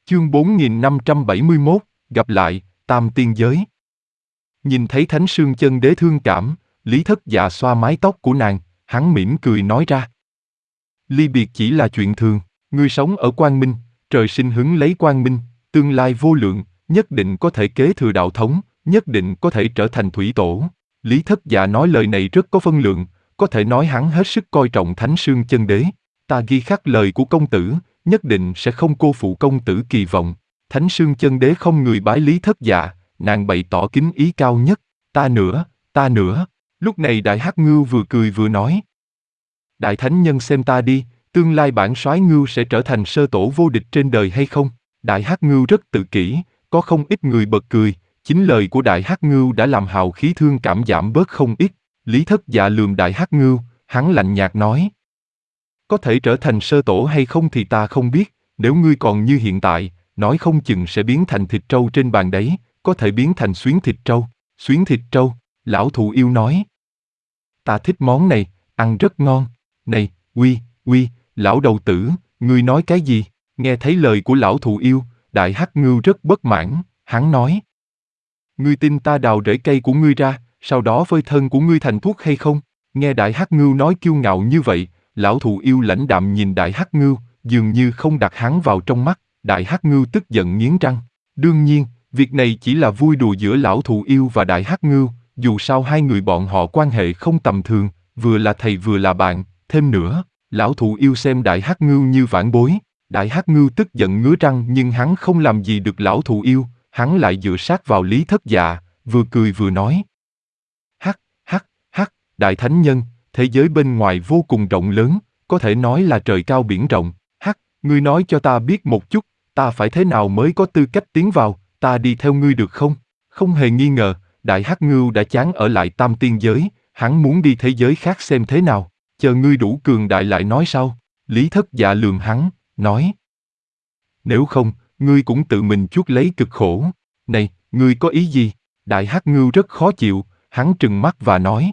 Chương 4571, gặp lại, Tam Tiên Giới. Nhìn thấy Thánh Sương Chân Đế thương cảm, Lý Thất Dạ xoa mái tóc của nàng, hắn mỉm cười nói ra. Ly biệt chỉ là chuyện thường, ngươi sống ở Quang Minh, trời sinh hứng lấy Quang Minh, tương lai vô lượng, nhất định có thể kế thừa đạo thống, nhất định có thể trở thành thủy tổ. Lý Thất Dạ nói lời này rất có phân lượng, có thể nói hắn hết sức coi trọng Thánh Sương Chân Đế. Ta ghi khắc lời của công tử, nhất định sẽ không cô phụ công tử kỳ vọng. Thánh Sương Chân Đế không người bái Lý Thất Dạ, nàng bày tỏ kính ý cao nhất. Ta nữa, ta nữa. Lúc này Đại Hắc Ngưu vừa cười vừa nói. Đại Thánh Nhân xem ta đi, tương lai bản soái Ngưu sẽ trở thành sơ tổ vô địch trên đời hay không? Đại Hắc Ngưu rất tự kỷ, có không ít người bật cười, chính lời của Đại Hắc Ngưu đã làm hào khí thương cảm giảm bớt không ít. Lý Thất Dạ lườm Đại Hắc Ngưu, hắn lạnh nhạt nói. Có thể trở thành sơ tổ hay không thì ta không biết, nếu ngươi còn như hiện tại, nói không chừng sẽ biến thành thịt trâu trên bàn đấy, có thể biến thành xuyến thịt trâu. Xuyến thịt trâu, lão thụ yêu nói. Ta thích món này, ăn rất ngon. Này, uy, lão đầu tử, ngươi nói cái gì? Nghe thấy lời của lão thụ yêu, Đại Hắc Ngưu rất bất mãn, hắn nói. Ngươi tin ta đào rễ cây của ngươi ra, sau đó phơi thân của ngươi thành thuốc hay không? Nghe Đại Hắc Ngưu nói kiêu ngạo như vậy, lão thụ yêu lãnh đạm nhìn Đại Hắc Ngưu, dường như không đặt hắn vào trong mắt. Đại Hắc Ngưu tức giận nghiến răng. Đương nhiên, việc này chỉ là vui đùa giữa lão thụ yêu và Đại Hắc Ngưu, dù sao hai người bọn họ quan hệ không tầm thường, vừa là thầy vừa là bạn. Thêm nữa, lão thụ yêu xem Đại Hắc Ngưu như vãn bối. Đại Hắc Ngưu tức giận ngứa răng nhưng hắn không làm gì được lão thụ yêu, hắn lại dựa sát vào Lý Thất Dạ, vừa cười vừa nói. Hắc, Đại Thánh Nhân, thế giới bên ngoài vô cùng rộng lớn, có thể nói là trời cao biển rộng. Hắc, ngươi nói cho ta biết một chút, ta phải thế nào mới có tư cách tiến vào, ta đi theo ngươi được không? Không hề nghi ngờ, Đại Hắc Ngưu đã chán ở lại Tam Tiên Giới, hắn muốn đi thế giới khác xem thế nào, chờ ngươi đủ cường đại lại nói sau. Lý Thất Dạ lườm hắn, nói. Nếu không, ngươi cũng tự mình chuốc lấy cực khổ. Này, ngươi có ý gì? Đại Hắc Ngưu rất khó chịu, hắn trừng mắt và nói.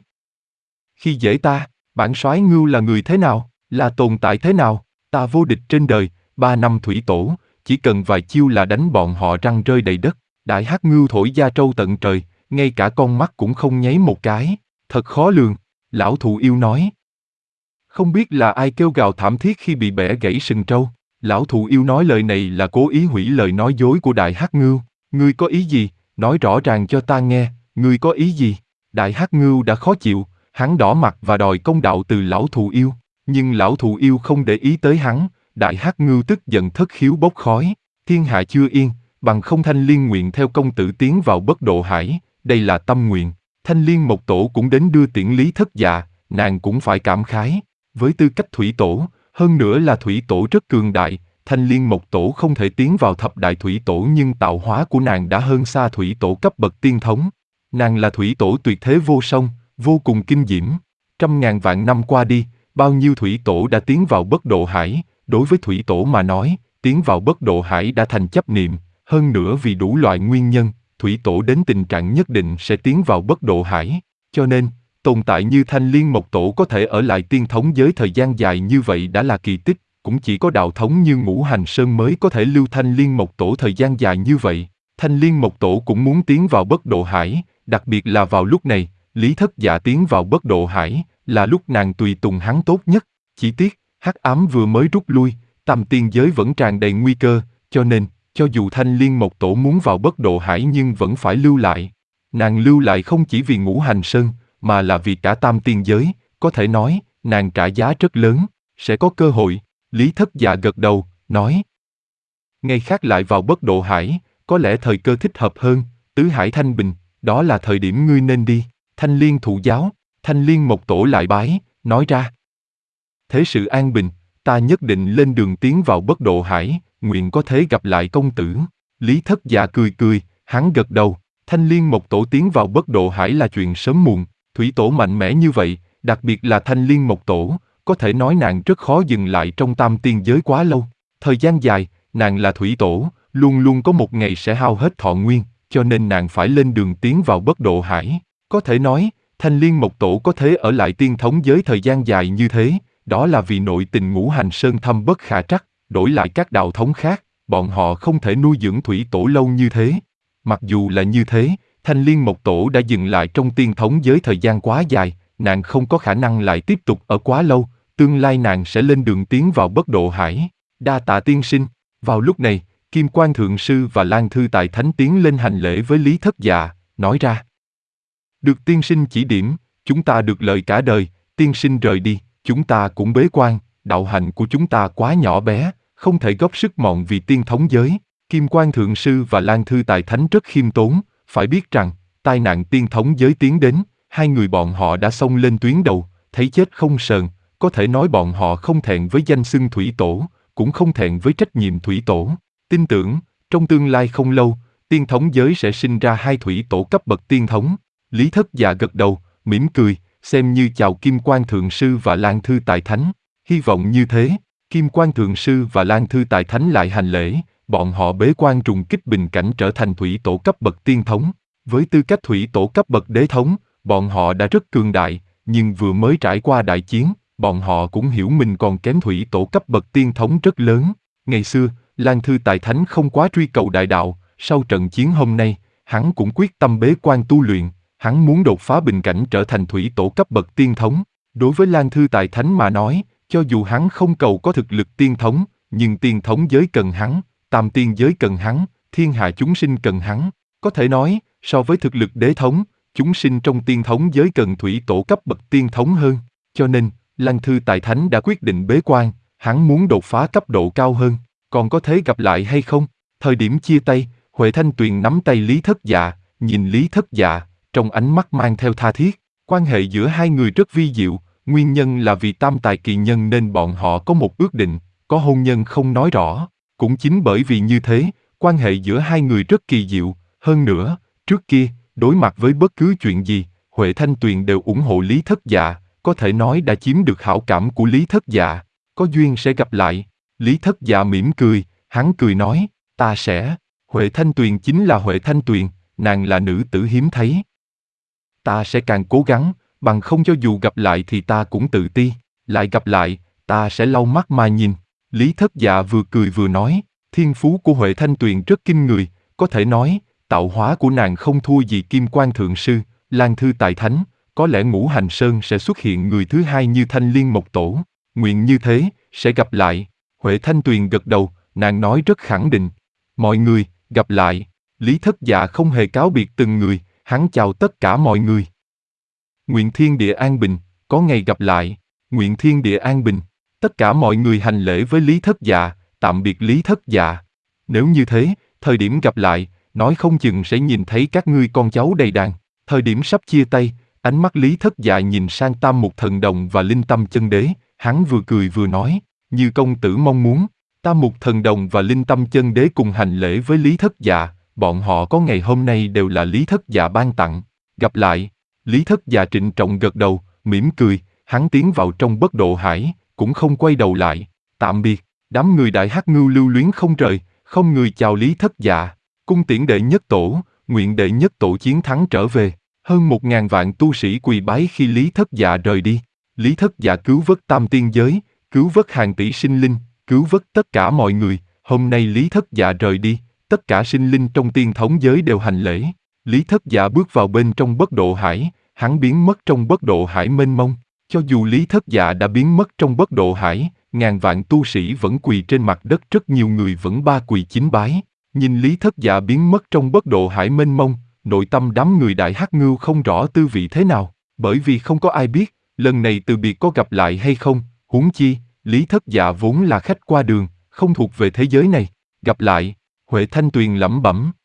Khi dễ ta, bản soái Ngưu là người thế nào, là tồn tại thế nào, ta vô địch trên đời, 3 năm thủy tổ, chỉ cần vài chiêu là đánh bọn họ răng rơi đầy đất. Đại Hắc Ngưu thổi da trâu tận trời, ngay cả con mắt cũng không nháy một cái, thật khó lường, lão thụ yêu nói. Không biết là ai kêu gào thảm thiết khi bị bẻ gãy sừng trâu. Lão thụ yêu nói lời này là cố ý hủy lời nói dối của Đại Hắc Ngưu. Ngươi có ý gì? Nói rõ ràng cho ta nghe, ngươi có ý gì? Đại Hắc Ngưu đã khó chịu, hắn đỏ mặt và đòi công đạo từ lão thụ yêu. Nhưng lão thụ yêu không để ý tới hắn, Đại Hắc Ngưu tức giận thất khiếu bốc khói. Thiên hạ chưa yên, bằng không Thanh Liên nguyện theo công tử tiến vào Bất Độ Hải, đây là tâm nguyện. Thanh Liên Mộc Tổ cũng đến đưa tiễn Lý Thất Dạ, nàng cũng phải cảm khái. Với tư cách thủy tổ, hơn nữa là thủy tổ rất cường đại, Thanh Liên Mộc Tổ không thể tiến vào thập đại thủy tổ nhưng tạo hóa của nàng đã hơn xa thủy tổ cấp bậc tiên thống. Nàng là thủy tổ tuyệt thế vô song, vô cùng kinh diễm. 100.000 vạn năm qua đi, bao nhiêu thủy tổ đã tiến vào Bất Độ Hải, đối với thủy tổ mà nói, tiến vào Bất Độ Hải đã thành chấp niệm, hơn nữa vì đủ loại nguyên nhân, thủy tổ đến tình trạng nhất định sẽ tiến vào Bất Độ Hải, cho nên, tồn tại như Thanh Liên Mộc Tổ có thể ở lại tiên thống giới thời gian dài như vậy đã là kỳ tích, cũng chỉ có đạo thống như Ngũ Hành Sơn mới có thể lưu Thanh Liên Mộc Tổ thời gian dài như vậy. Thanh Liên Mộc Tổ cũng muốn tiến vào Bất Độ Hải, đặc biệt là vào lúc này, Lý Thất Dạ tiến vào Bất Độ Hải, là lúc nàng tùy tùng hắn tốt nhất. Chỉ tiếc, hắc ám vừa mới rút lui, Tam Tiên Giới vẫn tràn đầy nguy cơ, cho nên, cho dù Thanh Liên Mộc Tổ muốn vào Bất Độ Hải nhưng vẫn phải lưu lại. Nàng lưu lại không chỉ vì Ngũ Hành Sơn, mà là vì cả Tam Tiên Giới, có thể nói, nàng trả giá rất lớn, sẽ có cơ hội. Lý Thất Dạ gật đầu, nói. Ngày khác lại vào Bất Độ Hải, có lẽ thời cơ thích hợp hơn, tứ hải thanh bình, đó là thời điểm ngươi nên đi. Thanh Liên thụ giáo, Thanh Liên Mộc Tổ lại bái, nói ra. Thế sự an bình, ta nhất định lên đường tiến vào Bất Độ Hải, nguyện có thế gặp lại công tử. Lý Thất Dạ cười, hắn gật đầu. Thanh Liên Mộc Tổ tiến vào Bất Độ Hải là chuyện sớm muộn, thủy tổ mạnh mẽ như vậy, đặc biệt là Thanh Liên Mộc Tổ, có thể nói nàng rất khó dừng lại trong Tam Tiên Giới quá lâu. Thời gian dài, nàng là thủy tổ, luôn luôn có một ngày sẽ hao hết thọ nguyên, cho nên nàng phải lên đường tiến vào Bất Độ Hải. Có thể nói, Thanh Liên Mộc Tổ có thể ở lại tiên thống giới thời gian dài như thế, đó là vì nội tình Ngũ Hành Sơn thâm bất khả trắc, đổi lại các đạo thống khác, bọn họ không thể nuôi dưỡng thủy tổ lâu như thế. Mặc dù là như thế, Thanh Liên Mộc Tổ đã dừng lại trong tiên thống giới thời gian quá dài, nàng không có khả năng lại tiếp tục ở quá lâu, tương lai nàng sẽ lên đường tiến vào bất độ hải. Đa tạ tiên sinh. Vào lúc này, Kim Quan Thượng Sư và Lan Thư Tài Thánh tiến lên hành lễ với Lý Thất Dạ, nói ra. Được tiên sinh chỉ điểm, chúng ta được lợi cả đời, tiên sinh rời đi, chúng ta cũng bế quan, đạo hạnh của chúng ta quá nhỏ bé, không thể góp sức mọn vì tiên thống giới. Kim Quan Thượng Sư và Lan Thư Tài Thánh rất khiêm tốn, phải biết rằng, tai nạn tiên thống giới tiến đến, hai người bọn họ đã xông lên tuyến đầu, thấy chết không sờn, có thể nói bọn họ không thẹn với danh xưng thủy tổ, cũng không thẹn với trách nhiệm thủy tổ. Tin tưởng, trong tương lai không lâu, tiên thống giới sẽ sinh ra hai thủy tổ cấp bậc tiên thống. Lý Thất Dạ gật đầu, mỉm cười, xem như chào Kim Quan Thượng Sư và Lan Thư Tài Thánh. Hy vọng như thế, Kim Quan Thượng Sư và Lan Thư Tài Thánh lại hành lễ, bọn họ bế quan trùng kích bình cảnh trở thành thủy tổ cấp bậc tiên thống. Với tư cách thủy tổ cấp bậc đế thống, bọn họ đã rất cường đại, nhưng vừa mới trải qua đại chiến, bọn họ cũng hiểu mình còn kém thủy tổ cấp bậc tiên thống rất lớn. Ngày xưa, Lan Thư Tài Thánh không quá truy cầu đại đạo, sau trận chiến hôm nay, hắn cũng quyết tâm bế quan tu luyện, hắn muốn đột phá bình cảnh trở thành thủy tổ cấp bậc tiên thống. Đối với Lan Thư Tài Thánh mà nói, cho dù hắn không cầu có thực lực tiên thống, nhưng tiên thống giới cần hắn, tam tiên giới cần hắn, thiên hạ chúng sinh cần hắn. Có thể nói, so với thực lực đế thống, chúng sinh trong tiên thống giới cần thủy tổ cấp bậc tiên thống hơn. Cho nên, Lan Thư Tài Thánh đã quyết định bế quan, hắn muốn đột phá cấp độ cao hơn. Còn có thể gặp lại hay không? Thời điểm chia tay, Huệ Thanh Tuyền nắm tay Lý Thất Dạ, nhìn Lý Thất Dạ, trong ánh mắt mang theo tha thiết. Quan hệ giữa hai người rất vi diệu, nguyên nhân là vì tam tài kỳ nhân nên bọn họ có một ước định, có hôn nhân không nói rõ. Cũng chính bởi vì như thế, quan hệ giữa hai người rất kỳ diệu. Hơn nữa, trước kia, đối mặt với bất cứ chuyện gì, Huệ Thanh Tuyền đều ủng hộ Lý Thất Dạ, có thể nói đã chiếm được hảo cảm của Lý Thất Dạ. Có duyên sẽ gặp lại. Lý Thất Dạ mỉm cười, hắn cười nói, ta sẽ. Huệ Thanh Tuyền chính là Huệ Thanh Tuyền, nàng là nữ tử hiếm thấy. Ta sẽ càng cố gắng, bằng không cho dù gặp lại thì ta cũng tự ti, lại gặp lại, ta sẽ lau mắt mà nhìn. Lý Thất Dạ vừa cười vừa nói, thiên phú của Huệ Thanh Tuyền rất kinh người, có thể nói, tạo hóa của nàng không thua gì Kim Quan Thượng Sư, Lan Thư Tài Thánh, có lẽ Ngũ Hành Sơn sẽ xuất hiện người thứ hai như Thanh Liên Mộc Tổ. Nguyện như thế, sẽ gặp lại. Huệ Thanh Tuyền gật đầu, nàng nói rất khẳng định. Mọi người, gặp lại. Lý Thất Dạ không hề cáo biệt từng người, hắn chào tất cả mọi người. Nguyện thiên địa an bình, có ngày gặp lại. Nguyện thiên địa an bình. Tất cả mọi người hành lễ với Lý Thất Dạ, tạm biệt Lý Thất Dạ. Nếu như thế, thời điểm gặp lại, nói không chừng sẽ nhìn thấy các ngươi con cháu đầy đàn. Thời điểm sắp chia tay, ánh mắt Lý Thất Dạ nhìn sang Tam Mục Thần Đồng và Linh Tâm Chân Đế, hắn vừa cười vừa nói, như công tử mong muốn. Tam Mục Thần Đồng và Linh Tâm Chân Đế cùng hành lễ với Lý Thất Dạ, bọn họ có ngày hôm nay đều là Lý Thất Dạ ban tặng. Gặp lại. Lý Thất Dạ trịnh trọng gật đầu, mỉm cười, hắn tiến vào trong bất độ hải, cũng không quay đầu lại. Tạm biệt. Đám người Đại Hắc Ngưu lưu luyến không rời, không người chào Lý Thất Dạ. Cung tiễn đệ nhất tổ, nguyện đệ nhất tổ chiến thắng trở về. Hơn 1000 vạn tu sĩ quỳ bái khi Lý Thất Dạ rời đi. Lý Thất Dạ cứu vớt tam tiên giới, cứu vớt hàng tỷ sinh linh, cứu vớt tất cả mọi người. Hôm nay Lý Thất Dạ rời đi, tất cả sinh linh trong tiên thống giới đều hành lễ. Lý Thất Dạ bước vào bên trong bất độ hải, hắn biến mất trong bất độ hải mênh mông. Cho dù Lý Thất Dạ đã biến mất trong bất độ hải, ngàn vạn tu sĩ vẫn quỳ trên mặt đất, rất nhiều người vẫn ba quỳ chín bái. Nhìn Lý Thất Dạ biến mất trong bất độ hải mênh mông, nội tâm đám người Đại Hắc Ngưu không rõ tư vị thế nào, bởi vì không có ai biết, lần này từ biệt có gặp lại hay không, huống chi, Lý Thất Dạ vốn là khách qua đường, không thuộc về thế giới này. Gặp lại. Huệ Thanh Tuyền lẩm bẩm.